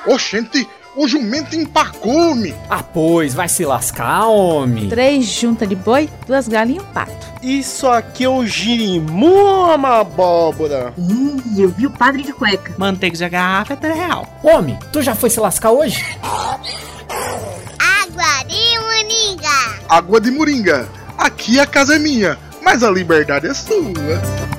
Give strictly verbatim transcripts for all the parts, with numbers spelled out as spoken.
Oxente, o jumento empacou-me. Ah, pois, vai se lascar, homem. Três juntas de boi, duas galinhas e um pato. Isso aqui é o girimum, uma abóbora. Ih, eu vi o padre de cueca. Manteiga de garrafa é três real. Homem, tu já foi se lascar hoje? Água de moringa. Água de moringa. Aqui a casa é minha, mas a liberdade é sua.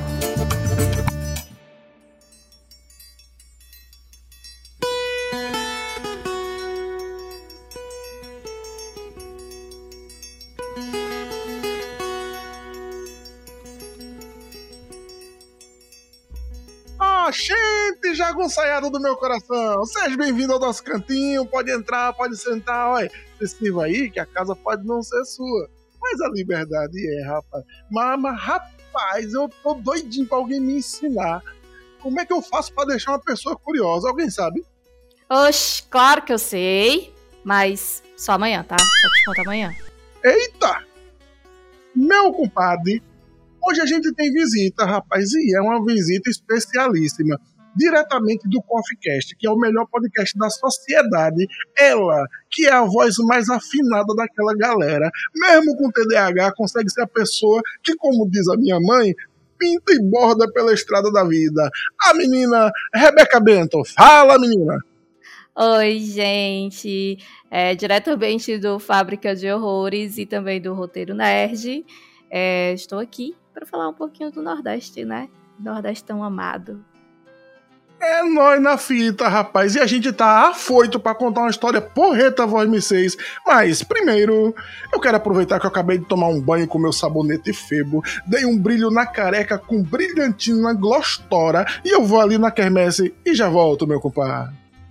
Gente, jagunçaiada do meu coração, seja bem-vindo ao nosso cantinho, pode entrar, pode sentar, olha, se escreva aí que a casa pode não ser sua, mas a liberdade é, rapaz. Mas, mas rapaz, eu tô doidinho pra alguém me ensinar como é que eu faço pra deixar uma pessoa curiosa, alguém sabe? Oxe, claro que eu sei, mas só amanhã, tá? Só te conto amanhã. Eita! Meu compadre, hoje a gente tem visita, rapaz, e é uma visita especialíssima, diretamente do CoffeeCast, que é o melhor podcast da sociedade. Ela, que é a voz mais afinada daquela galera, mesmo com T D A H, consegue ser a pessoa que, como diz a minha mãe, pinta e borda pela estrada da vida. A menina Rebeca Bento. Fala, menina! Oi, gente! É, diretamente do Fábrica de Horrores e também do Roteiro Nerd, é, estou aqui para falar um pouquinho do Nordeste, né? Nordeste tão amado. É nóis na fita, rapaz. E a gente tá afoito pra contar uma história porreta, voz M seis. Mas, primeiro, eu quero aproveitar que eu acabei de tomar um banho com meu sabonete Febo, dei um brilho na careca com brilhantina Glostora e eu vou ali na quermesse e já volto, meu compadre.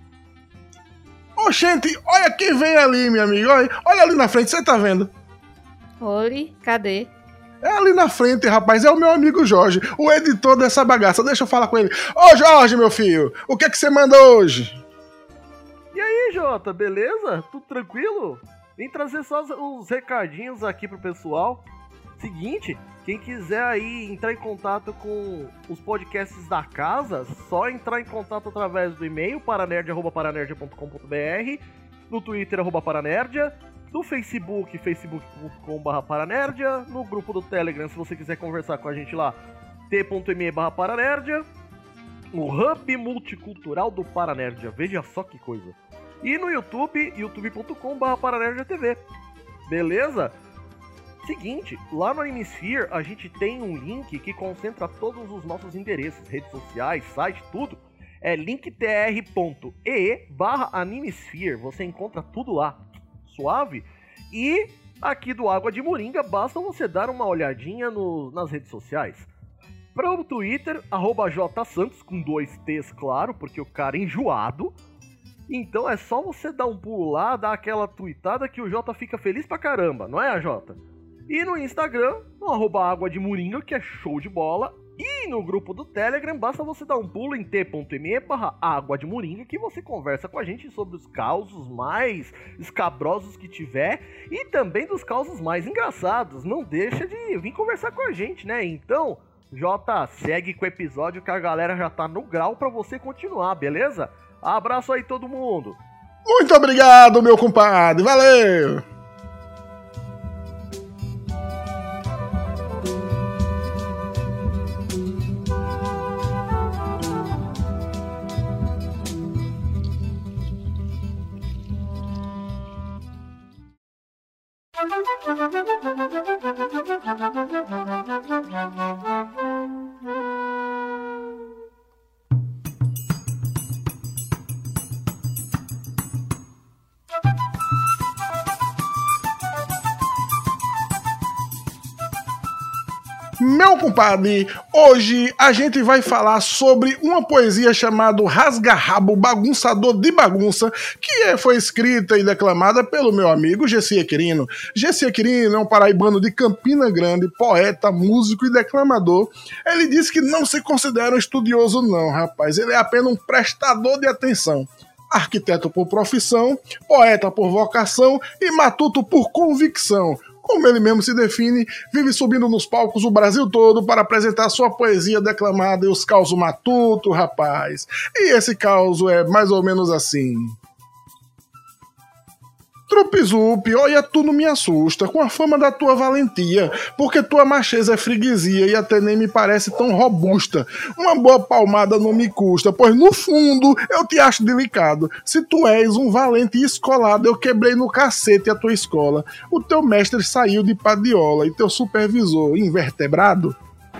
Ô, gente, olha quem vem ali, minha amiga. Olha, olha ali na frente, você tá vendo? Oi, cadê? É ali na frente, rapaz, é o meu amigo Jorge, o editor dessa bagaça. Deixa eu falar com ele. Ô, Jorge, meu filho, o que é que você manda hoje? E aí, Jota, beleza? Tudo tranquilo? Vim trazer só os recadinhos aqui pro pessoal. Seguinte, quem quiser aí entrar em contato com os podcasts da casa, só entrar em contato através do e-mail paranerd arroba paranerd ponto com ponto br, no Twitter arroba paranerdia, no Facebook, facebook ponto com barra paranerdia, no grupo do Telegram, se você quiser conversar com a gente lá, t.me barra paranerdia, no Hub Multicultural do Paranerdia, veja só que coisa. E no YouTube, youtube ponto com barra paranerdia T V. Beleza? Seguinte, lá no Animesphere a gente tem um link que concentra todos os nossos endereços, redes sociais, site, tudo. É linktr.ee barra Animesphere, você encontra tudo lá. Suave? E aqui do Água de Moringa, basta você dar uma olhadinha no, nas redes sociais. Para o Twitter, arroba jsantos, com dois T's, claro, porque o cara é enjoado. Então é só você dar um pulo lá, dar aquela tweetada que o Jota fica feliz pra caramba, não é, Jota? E no Instagram, no arroba Água de Moringa, que é show de bola. E no grupo do Telegram, basta você dar um pulo em t.me barra Água de Moringa, que você conversa com a gente sobre os causos mais escabrosos que tiver e também dos causos mais engraçados. Não deixa de vir conversar com a gente, né? Então, Jota, segue com o episódio que a galera já tá no grau pra você continuar, beleza? Abraço aí todo mundo! Muito obrigado, meu compadre! Valeu! Meu compadre, hoje a gente vai falar sobre uma poesia chamada Rasga-Rabo Bagunçador de Bagunça, que foi escrita e declamada pelo meu amigo Gessi Quirino. Gessi Quirino é um paraibano de Campina Grande, poeta, músico e declamador. Ele disse que não se considera um estudioso não, rapaz, ele é apenas um prestador de atenção. Arquiteto por profissão, poeta por vocação e matuto por convicção. como ele mesmo se define, vive subindo nos palcos o Brasil todo para apresentar sua poesia declamada e os causos matuto, rapaz. E esse causo é mais ou menos assim. Trupizup, olha, tu não me assusta com a fama da tua valentia, porque tua macheza é freguesia e até nem me parece tão robusta. Uma boa palmada não me custa, pois no fundo eu te acho delicado. Se tu és um valente escolado, eu quebrei no cacete a tua escola. O teu mestre saiu de padiola e teu supervisor invertebrado.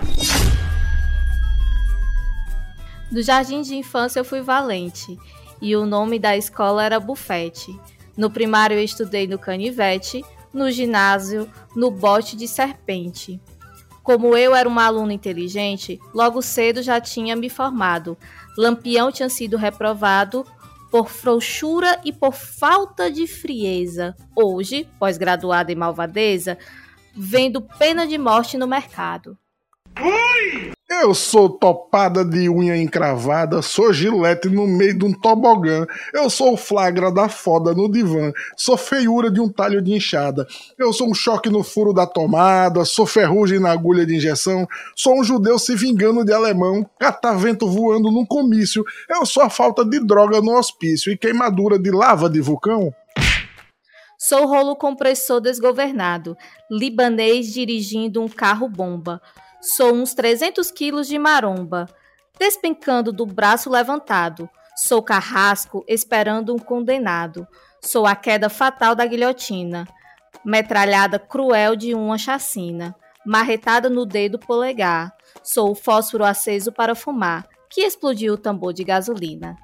Do jardim de infância eu fui valente, e o nome da escola era Bufete. No primário eu estudei no canivete, no ginásio, no bote de serpente. Como eu era uma aluna inteligente, logo cedo já tinha me formado. Lampião tinha sido reprovado por frouxura e por falta de frieza. Hoje, pós-graduada em malvadeza, vendo pena de morte no mercado. Eu sou topada de unha encravada, sou gilete no meio de um tobogã, eu sou o flagra da foda no divã, sou feiura de um talho de enxada, eu sou um choque no furo da tomada, sou ferrugem na agulha de injeção, sou um judeu se vingando de alemão, catavento voando num comício, eu sou a falta de droga no hospício e queimadura de lava de vulcão. Sou rolo compressor desgovernado, libanês dirigindo um carro-bomba. Sou uns trezentos quilos de maromba, despencando do braço levantado. Sou carrasco esperando um condenado. Sou a queda fatal da guilhotina, metralhada cruel de uma chacina, marretada no dedo polegar. Sou o fósforo aceso para fumar, que explodiu o tambor de gasolina.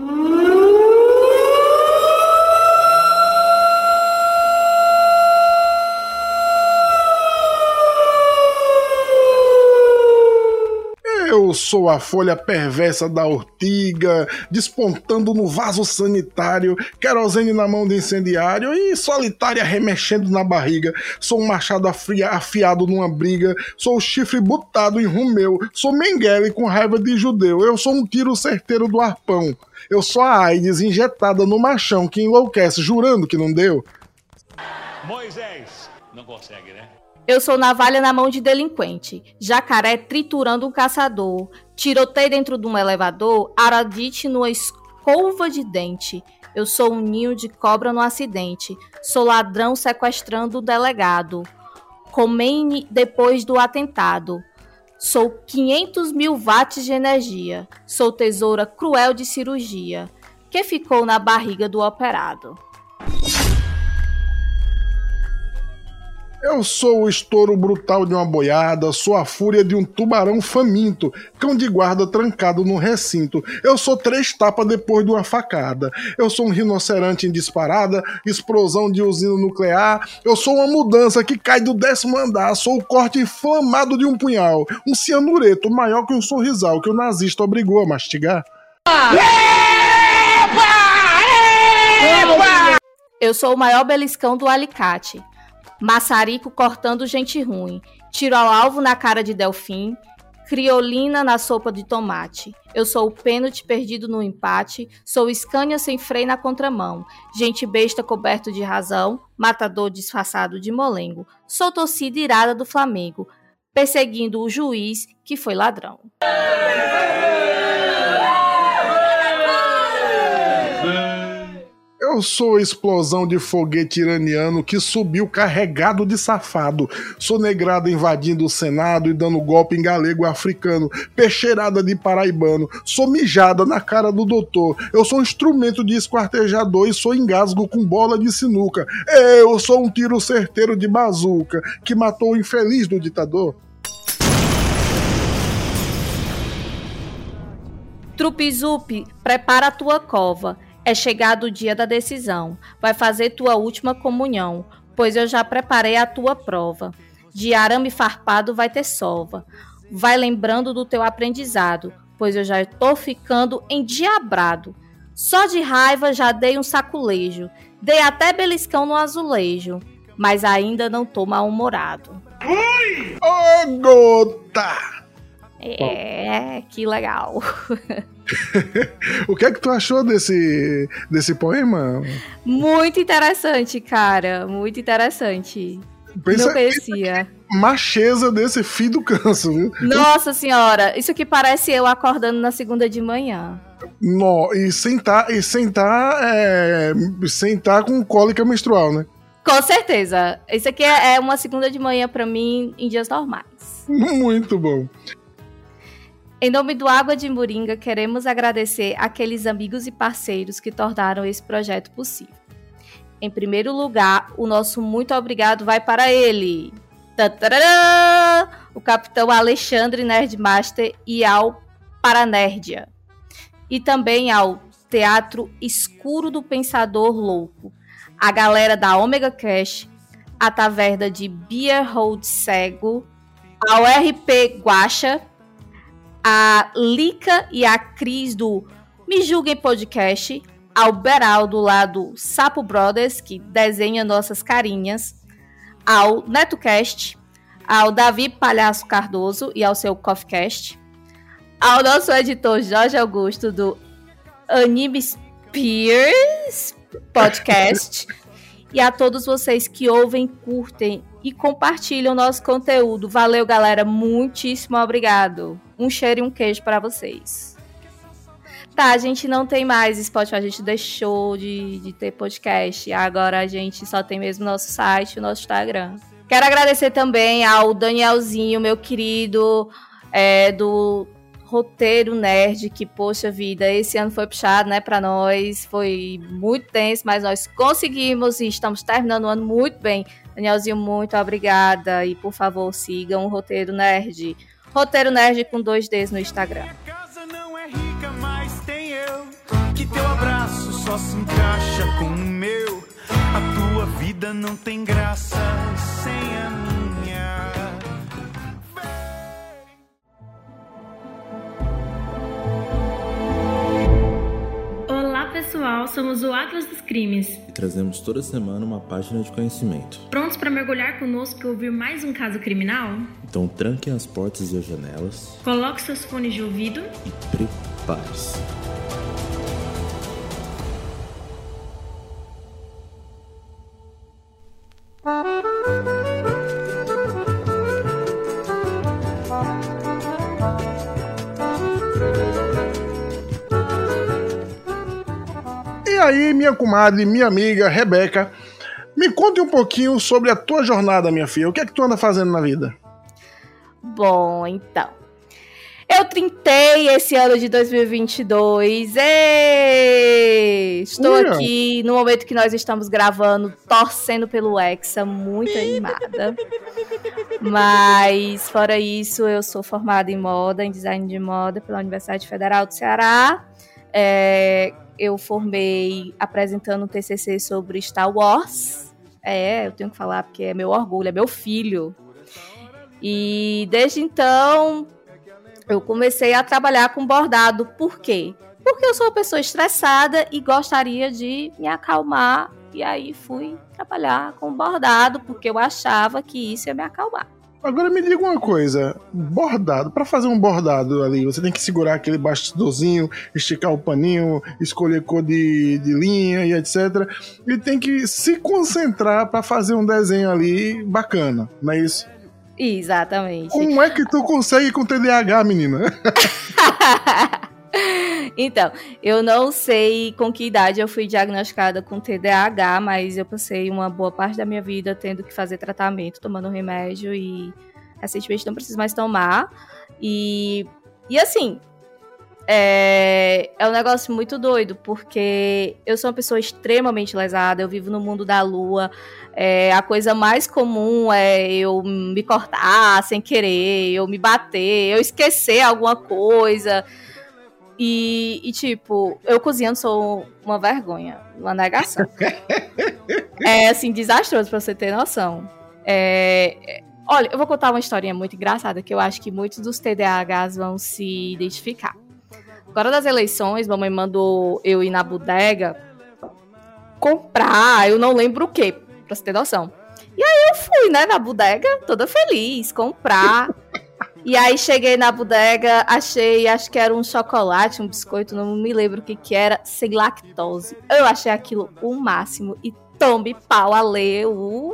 Eu sou a folha perversa da ortiga, despontando no vaso sanitário, querosene na mão do incendiário e solitária remexendo na barriga. Sou um machado afia, afiado numa briga, sou o chifre botado em Romeu, sou Mengele com raiva de judeu, eu sou um tiro certeiro do arpão. Eu sou a AIDS injetada no machão que enlouquece, jurando que não deu. Moisés, não consegue, né? Eu sou navalha na mão de delinquente, jacaré triturando um caçador, tiroteio dentro de um elevador, aradite numa escova de dente. Eu sou um ninho de cobra no acidente, sou ladrão sequestrando o delegado, Khomeini depois do atentado. Sou quinhentos mil watts de energia, sou tesoura cruel de cirurgia, que ficou na barriga do operado. Eu sou o estouro brutal de uma boiada, sou a fúria de um tubarão faminto, cão de guarda trancado num recinto. Eu sou três tapas depois de uma facada. Eu sou um rinoceronte em disparada, explosão de usina nuclear. Eu sou uma mudança que cai do décimo andar, sou o corte inflamado de um punhal, um cianureto maior que um sorrisal que o nazista obrigou a mastigar. Eu sou o maior beliscão do alicate, maçarico cortando gente ruim, tiro ao alvo na cara de delfim, criolina na sopa de tomate. Eu sou o pênalti perdido no empate, sou Scania sem freio na contramão, gente besta coberto de razão, matador disfarçado de molengo. Sou torcida irada do Flamengo, perseguindo o juiz que foi ladrão. Eu sou a explosão de foguete iraniano que subiu carregado de safado. Sou negrada invadindo o Senado e dando golpe em galego africano. Peixeirada de paraibano. Sou mijada na cara do doutor. Eu sou um instrumento de esquartejador e sou engasgo com bola de sinuca. Eu sou um tiro certeiro de bazuca que matou o infeliz do ditador. Trupizup, prepara a tua cova. É chegado o dia da decisão, vai fazer tua última comunhão, pois eu já preparei a tua prova. De arame farpado vai ter sova, vai lembrando do teu aprendizado, pois eu já estou ficando endiabrado. Só de raiva já dei um saculejo, dei até beliscão no azulejo, mas ainda não tô mal-humorado. Oi! Ô, gota! É, que legal. O que é que tu achou desse, desse poema? Muito interessante, cara. Muito interessante. Pensa, Não conhecia. Macheza desse filho do canso, viu? Nossa senhora, isso aqui parece eu acordando na segunda de manhã. No, e sentar, e sentar, é, sentar com cólica menstrual, né? Com certeza. Isso aqui é uma segunda de manhã pra mim em dias normais. Muito bom. Em nome do Água de Moringa, queremos agradecer aqueles amigos e parceiros que tornaram esse projeto possível. Em primeiro lugar, o nosso muito obrigado vai para ele, Tatarã! O capitão Alexandre Nerdmaster e ao Paranerdia. E também ao Teatro Escuro do Pensador Louco, a galera da Omega Cash, a Taverna de Beer Hold Cego, ao R P Guaxa, a Lica e a Cris do Me Julguem Podcast, ao Beraldo lá do Sapo Brothers, que desenha nossas carinhas, ao NetoCast, ao Davi Palhaço Cardoso e ao seu CoffeeCast, ao nosso editor Jorge Augusto do Anime Spears Podcast e a todos vocês que ouvem, curtem e compartilham nosso conteúdo. Valeu, galera. Muitíssimo obrigado. Um cheiro e um queijo para vocês. Tá, a gente não tem mais Spotify, a gente deixou de, de ter podcast. Agora a gente só tem mesmo nosso site e nosso Instagram. Quero agradecer também ao Danielzinho, meu querido, é, do Roteiro Nerd, que, poxa vida, esse ano foi puxado, né, pra nós. Foi muito tenso, mas nós conseguimos e estamos terminando o ano muito bem. Danielzinho, muito obrigada. E, por favor, sigam o Roteiro Nerd. Roteiro Nerd com dois Ds no Instagram. Minha casa não é rica, mas tem eu. Que teu abraço só se encaixa com o meu. A tua vida não tem graça sem a minha. Olá pessoal, somos o Atlas dos Crimes e trazemos toda semana uma página de conhecimento. Prontos para mergulhar conosco e ouvir mais um caso criminal? Então tranquem as portas e as janelas, coloque seus fones de ouvido e prepare-se. E aí, minha comadre, minha amiga Rebeca, me conte um pouquinho sobre a tua jornada, minha filha. O que é que tu anda fazendo na vida? Bom, então. Eu trintei esse ano de dois mil e vinte e dois. Ei! Estou Uia. aqui no momento que nós estamos gravando, torcendo pelo Hexa, muito animada. Mas, fora isso, eu sou formada em moda, em design de moda, pela Universidade Federal do Ceará. É... Eu formei apresentando um T C C sobre Star Wars. É, eu tenho que falar porque é meu orgulho, é meu filho. E desde então, eu comecei a trabalhar com bordado. Por quê? Porque eu sou uma pessoa estressada e gostaria de me acalmar. E aí fui trabalhar com bordado, porque eu achava que isso ia me acalmar. Agora me diga uma coisa, bordado, pra fazer um bordado ali, você tem que segurar aquele bastidorzinho, esticar o paninho, escolher cor de, de linha e etcétera. E tem que se concentrar pra fazer um desenho ali bacana, não é isso? Exatamente. Como é que tu consegue com T D A H, menina? Então, eu não sei com que idade eu fui diagnosticada com T D A H, mas eu passei uma boa parte da minha vida tendo que fazer tratamento, tomando remédio e recentemente não preciso mais tomar. E, e assim, é, é um negócio muito doido, porque eu sou uma pessoa extremamente lesada, eu vivo no mundo da lua, é, a coisa mais comum é eu me cortar sem querer, eu me bater, eu esquecer alguma coisa. E, e, tipo, eu cozinhando sou uma vergonha, uma negação. É, assim, desastroso pra você ter noção. É, é, olha, eu vou contar uma historinha muito engraçada, que eu acho que muitos dos T D A Hs vão se identificar. Agora das eleições, mamãe mandou eu ir na bodega comprar, eu não lembro o quê, pra você ter noção. E aí eu fui, né, na bodega, toda feliz, comprar... E aí cheguei na bodega, achei, acho que era um chocolate, um biscoito, não me lembro o que que era, sem lactose. Eu achei aquilo o máximo e tombe pau a ler o,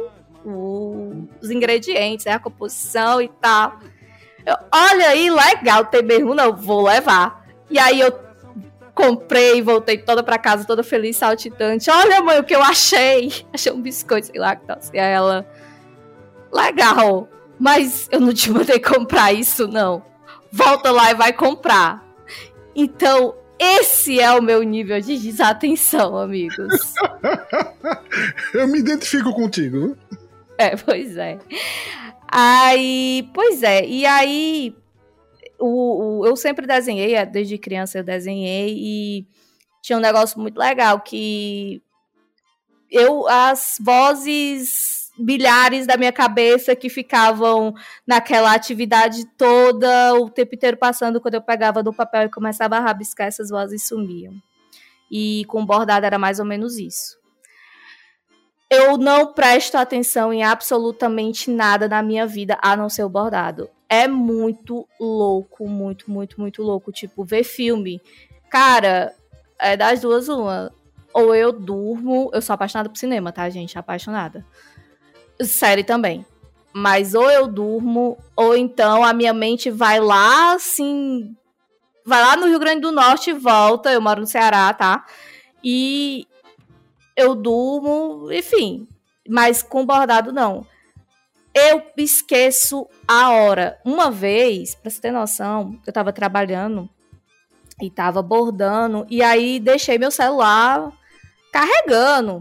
o, os ingredientes, né, a composição e tal. Eu, olha aí, legal, tem mesmo, não, vou levar. E aí eu comprei, voltei toda pra casa, toda feliz, saltitante. Olha, mãe, o que eu achei. Achei um biscoito, sei lá, que tal. E aí ela, legal, mas eu não te mandei comprar isso, não. Volta lá e vai comprar. Então, esse é o meu nível de desatenção, amigos. Eu me identifico contigo. É, pois é. Aí, pois é, e aí o, o, eu sempre desenhei, desde criança eu desenhei, e tinha um negócio muito legal, que eu, as vozes bilhares da minha cabeça que ficavam naquela atividade toda, o tempo inteiro passando, quando eu pegava do papel e começava a rabiscar, essas vozes sumiam. E com bordado era mais ou menos isso. Eu não presto atenção em absolutamente nada na minha vida, a não ser o bordado. É muito louco, muito, muito, muito louco. Tipo, ver filme. Cara, é das duas uma. Ou eu durmo... Eu sou apaixonada por cinema, tá, gente? Apaixonada. Série também. Mas ou eu durmo, ou então a minha mente vai lá, assim... Vai lá no Rio Grande do Norte e volta. Eu moro no Ceará, tá? E... eu durmo, enfim, mas com bordado não. Eu esqueço a hora. Uma vez, pra você ter noção, eu tava trabalhando e tava bordando, e aí deixei meu celular carregando.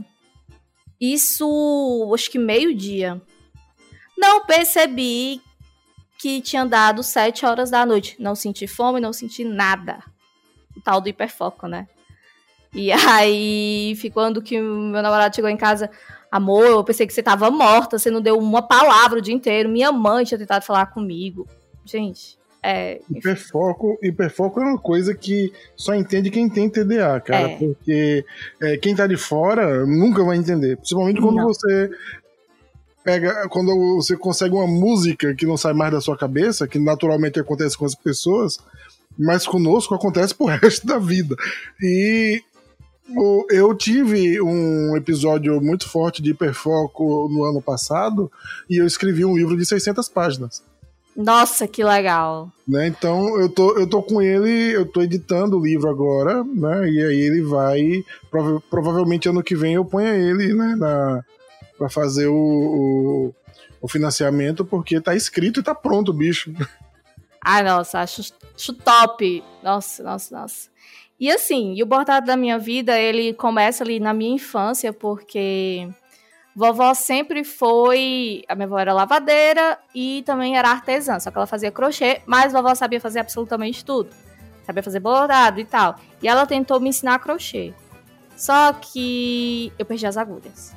Isso, acho que meio-dia. Não percebi que tinha dado sete horas da noite. Não senti fome, não senti nada. O tal do hiperfoco, né? E aí, quando que meu namorado chegou em casa, amor, eu pensei que você tava morta, você não deu uma palavra o dia inteiro, minha mãe tinha tentado falar comigo. Gente, é... Hiperfoco, hiperfoco é uma coisa que só entende quem tem T D A, cara, é. Porque é, quem tá de fora nunca vai entender, principalmente quando não. você pega, quando você consegue uma música que não sai mais da sua cabeça, que naturalmente acontece com as pessoas, mas conosco acontece pro resto da vida. E eu tive um episódio muito forte de hiperfoco no ano passado e eu escrevi um livro de seiscentas páginas. Nossa, que legal. Né? Então eu tô, eu tô com ele, eu tô editando o livro agora, né? E aí ele vai, prova- provavelmente ano que vem eu ponho ele, né, na, pra fazer o, o, o financiamento, porque tá escrito e tá pronto, bicho. Ai, nossa, acho, acho top. Nossa, nossa, nossa. E assim, e o bordado da minha vida, ele começa ali na minha infância, porque vovó sempre foi... A minha avó era lavadeira e também era artesã, só que ela fazia crochê, mas vovó sabia fazer absolutamente tudo. Sabia fazer bordado e tal. E ela tentou me ensinar crochê. Só que eu perdi as agulhas.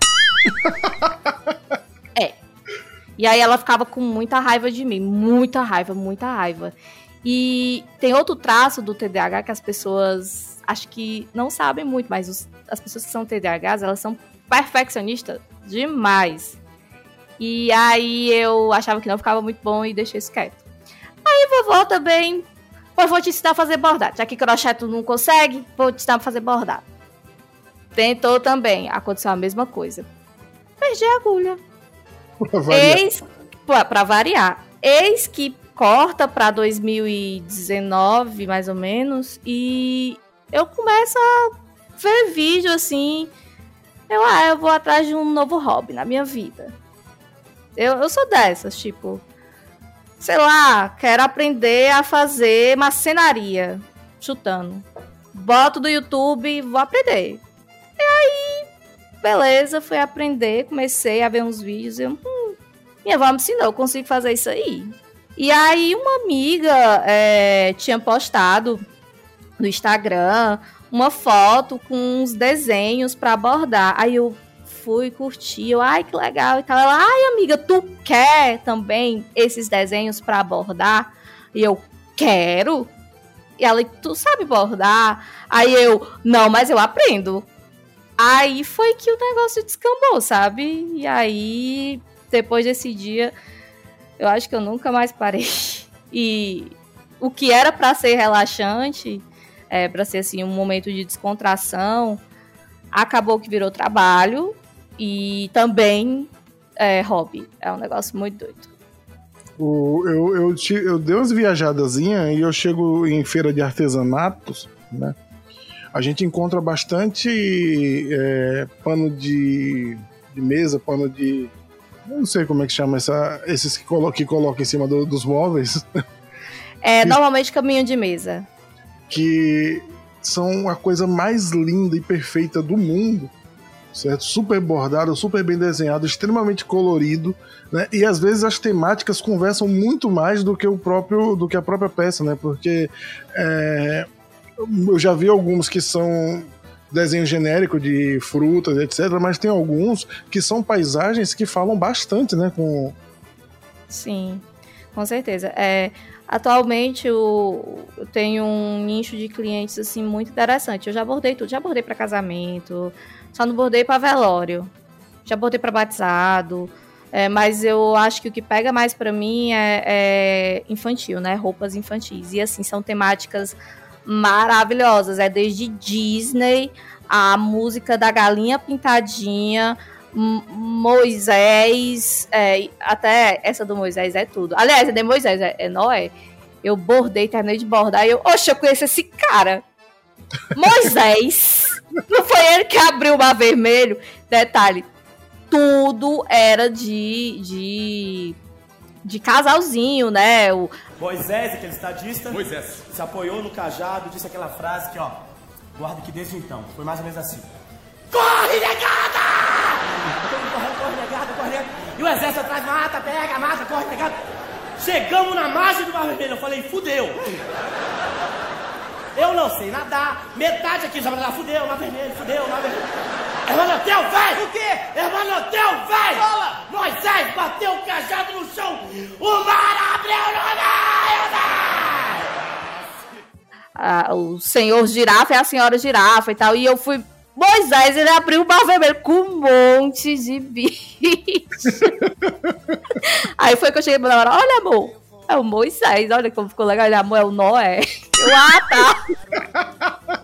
É. E aí ela ficava com muita raiva de mim. Muita raiva, muita raiva. E tem outro traço do T D A H que as pessoas acho que não sabem muito, mas os, as pessoas que são T D A Hs, elas são perfeccionistas demais. E aí eu achava que não ficava muito bom e deixei isso quieto. Aí vovó também, pois vou te ensinar a fazer bordado. Já que crochê tu não consegue, vou te ensinar a fazer bordado. Tentou também, aconteceu a mesma coisa. Perdi a agulha. Pra variar. Eis, pra, pra variar. Eis que corta pra dois mil e dezenove, mais ou menos, e eu começo a ver vídeo assim. Eu, ah, eu vou atrás de um novo hobby na minha vida. Eu, eu sou dessas, tipo, sei lá, quero aprender a fazer marcenaria, chutando. Boto do YouTube, vou aprender. E aí, beleza, fui aprender, comecei a ver uns vídeos, eu, hum, minha avó me ensinou, eu consigo fazer isso aí. E aí uma amiga é, tinha postado no Instagram uma foto com uns desenhos pra bordar. Aí eu fui curtir, eu, ai, que legal e tal. Ela, ai, amiga, tu quer também esses desenhos pra bordar? E eu, quero. E ela, tu sabe bordar? Aí eu, não, mas eu aprendo. Aí foi que o negócio descambou, sabe? E aí, depois desse dia, eu acho que eu nunca mais parei. E o que era pra ser relaxante, é, pra ser assim, um momento de descontração, acabou que virou trabalho. E também é, hobby. É um negócio muito doido. O, eu, eu, eu, eu dei umas viajadazinhas e eu chego em feira de artesanatos, né? A gente encontra bastante é, pano de, de mesa, pano de... Não sei como é que chama essa, esses que colocam que coloca em cima do, dos móveis. É, normalmente caminho de mesa. Que são a coisa mais linda e perfeita do mundo, certo? Super bordado, super bem desenhado, extremamente colorido, né? E às vezes as temáticas conversam muito mais do que o próprio, do que a própria peça, né? Porque é, eu já vi alguns que são desenho genérico de frutas, etcétera, mas tem alguns que são paisagens que falam bastante, né? Com... Sim, com certeza. É, atualmente eu, eu tenho um nicho de clientes assim, muito interessante. Eu já bordei tudo, já bordei para casamento, só não bordei para velório, já bordei para batizado, é, mas eu acho que o que pega mais para mim é, é infantil, né? Roupas infantis. E assim, são temáticas maravilhosas, é desde Disney, a música da Galinha Pintadinha, M- Moisés, é, até essa do Moisés é tudo. Aliás, é de Moisés, é, é Noé. Eu bordei, terminei de bordar e eu, oxe, eu conheço esse cara. Moisés. Não foi ele que abriu o Mar Vermelho? Detalhe, tudo era de... de de casalzinho, né? O Moisés, aquele estadista, Moisés. se apoiou no cajado, disse aquela frase que, ó, guarda que desde então, foi mais ou menos assim. Corre, negada! Corre, corre, negada, corre, negada. E o exército atrás, mata, pega, mata, corre, negada. Chegamos na margem do Mar Vermelho, eu falei, fudeu. Eu não sei nadar, metade aqui já vai lá, fudeu, Mar Vermelho, fudeu, Mar Vermelho. Hermanotel, velho! O quê? Hermanotel, velho! Fala! Moisés bateu o cajado no chão! O mar abriu no meio! Ah, o senhor girafa é a senhora girafa e tal. E eu fui... Moisés, ele abriu o Mar Vermelho com um monte de bicho. Aí foi que eu cheguei pra hora, olha, amor, é o Moisés, olha como ficou legal. Ele, amor, é o Noé. Eu, ah, tá.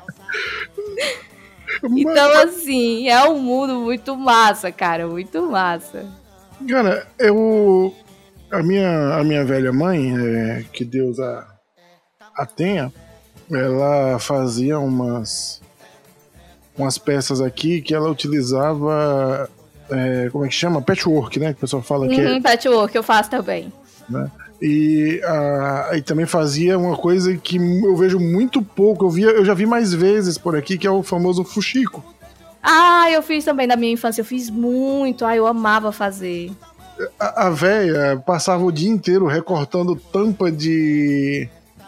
Então, assim, é um mundo muito massa, cara, muito massa. Cara, eu... A minha, a minha velha mãe, é, que Deus a, a tenha, ela fazia umas, umas peças aqui que ela utilizava, é, como é que chama? Patchwork, né? Que o pessoal fala que uhum, é... Patchwork, eu faço também. Né? E, a, e também fazia uma coisa que eu vejo muito pouco, eu, via, eu já vi mais vezes por aqui, que é o famoso fuxico. Ah, eu fiz também na minha infância, eu fiz muito, ah, eu amava fazer. A, a véia passava o dia inteiro recortando tampa de,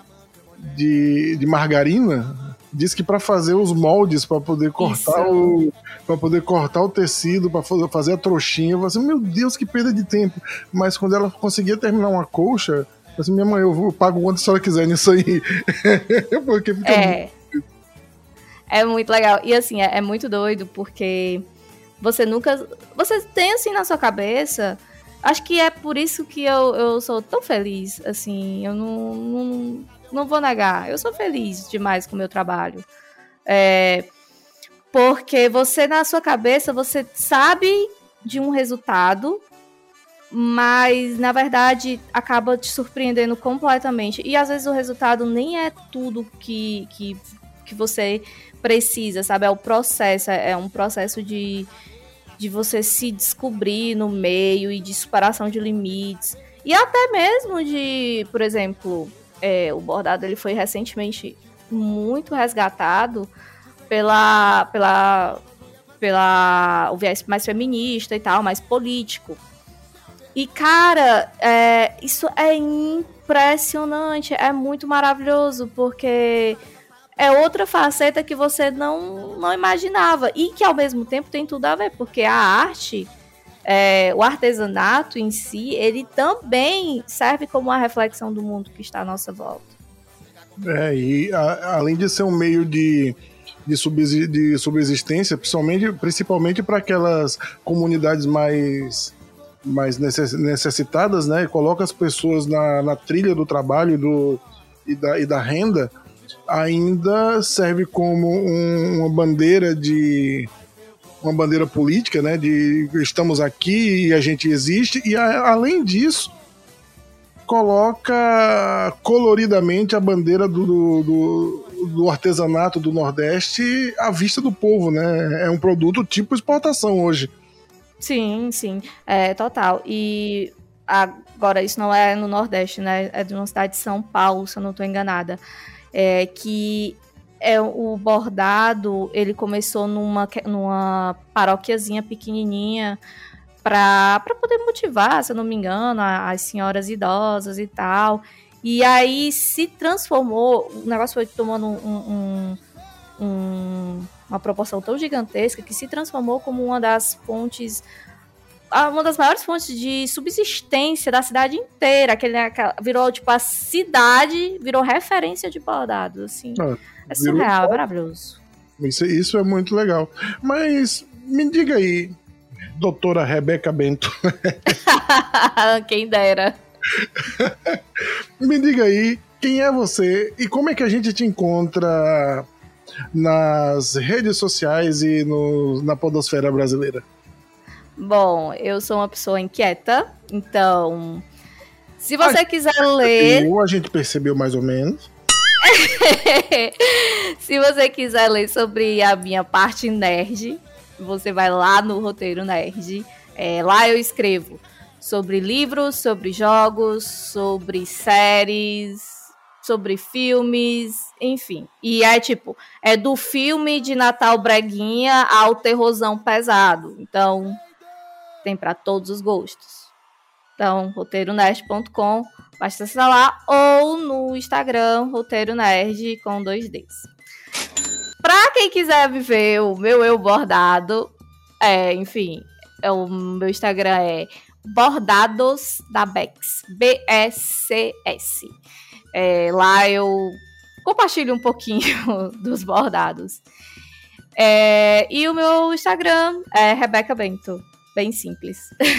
de, de margarina. Diz que para fazer os moldes, para poder cortar o para poder cortar o tecido, para fazer a trouxinha, eu falei assim, meu Deus, que perda de tempo. Mas quando ela conseguia terminar uma colcha, eu falei assim, minha mãe, eu pago quanto a senhora quiser nisso aí. Porque fica é. muito... é muito legal. E assim, é, é muito doido, porque você nunca... Você tem assim na sua cabeça... Acho que é por isso que eu, eu sou tão feliz, assim, eu não, não, não vou negar, eu sou feliz demais com o meu trabalho. É, porque você, na sua cabeça, você sabe de um resultado, mas, na verdade, acaba te surpreendendo completamente. E, às vezes, o resultado nem é tudo que, que, que você precisa, sabe? É o processo, é um processo de... de você se descobrir no meio e de superação de limites. E até mesmo de, por exemplo, é, o bordado ele foi recentemente muito resgatado pela, pela, pela o viés mais feminista e tal, mais político. E, cara, é, isso é impressionante, é muito maravilhoso, porque... é outra faceta que você não, não imaginava. E que, ao mesmo tempo, tem tudo a ver. Porque a arte, é, o artesanato em si, ele também serve como uma reflexão do mundo que está à nossa volta. É, e a, além de ser um meio de, de, subsist, de subsistência, principalmente, principalmente para aquelas comunidades mais, mais necessitadas, né? Coloca as pessoas na, na trilha do trabalho do, e, da, e da renda, ainda serve como um, uma bandeira de, uma bandeira política, né, de estamos aqui e a gente existe, e a, além disso, coloca coloridamente a bandeira do, do, do artesanato do Nordeste à vista do povo, né? É um produto tipo exportação hoje. Sim, sim, é total. E agora, isso não é no Nordeste, né? É de uma cidade de São Paulo, se eu não estou enganada. É que é, o bordado, ele começou numa, numa paróquiazinha pequenininha para poder motivar, se eu não me engano, as senhoras idosas e tal. E aí se transformou, o negócio foi tomando um, um, um, uma proporção tão gigantesca que se transformou como uma das fontes, uma das maiores fontes de subsistência da cidade inteira. Aquele, virou, tipo, a cidade virou referência de bordado, assim. Ah, é surreal, virou... é maravilhoso. Isso, isso é muito legal. Mas me diga aí, doutora Rebeca Bento. Quem dera. Me diga aí, quem é você e como é que a gente te encontra nas redes sociais e no, na podosfera brasileira? Bom, eu sou uma pessoa inquieta, então se você a quiser ler... A gente percebeu mais ou menos. Se você quiser ler sobre a minha parte nerd, você vai lá no Roteiro Nerd. É, lá eu escrevo sobre livros, sobre jogos, sobre séries, sobre filmes, enfim. E é tipo, é do filme de Natal breguinha ao terrorzão pesado. Então, tem para todos os gostos. Então, roteiro nerd ponto com, basta acessar lá, ou no Instagram, Roteiro Nerd com dois Ds. Pra quem quiser viver o meu eu bordado, é, enfim, é, o meu Instagram é Bordados da Bex, B E C S. É, lá eu compartilho um pouquinho dos bordados. É, e o meu Instagram é Rebeca Bento, bem simples.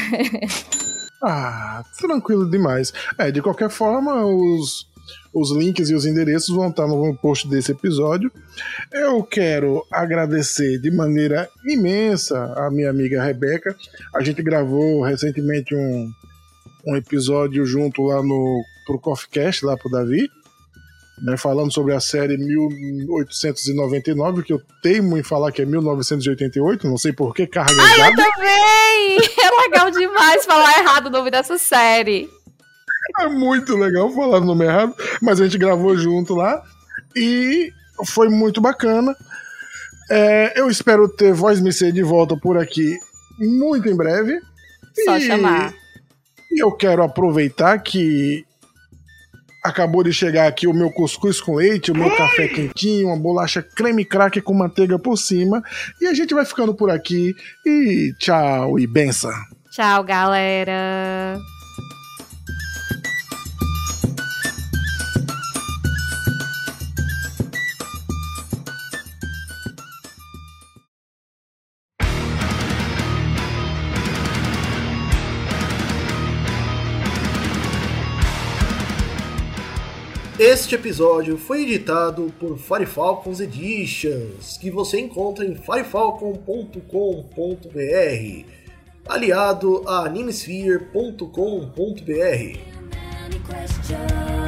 Ah, tranquilo demais. É, de qualquer forma, os, os links e os endereços vão estar no post desse episódio. Eu quero agradecer de maneira imensa a minha amiga Rebeca. A gente gravou recentemente um, um episódio junto lá no pro Coffee Cast, lá pro Davi, né, falando sobre a série mil oitocentos e noventa e nove, que eu teimo em falar que é mil novecentos e oitenta e oito, não sei por que carga. Ai, eu também! É legal demais falar errado o nome dessa série. É muito legal falar o nome errado, mas a gente gravou junto lá e foi muito bacana. É, eu espero ter Voz Me Ser de volta por aqui muito em breve. Só e, chamar. E eu quero aproveitar que acabou de chegar aqui o meu cuscuz com leite, o meu Ei! café quentinho, uma bolacha creme cracker com manteiga por cima. E a gente vai ficando por aqui. E tchau e benção. Tchau, galera. Este episódio foi editado por Firefalcons Editions, que você encontra em firefalcon ponto com ponto b r, aliado a animesphere ponto com ponto b r.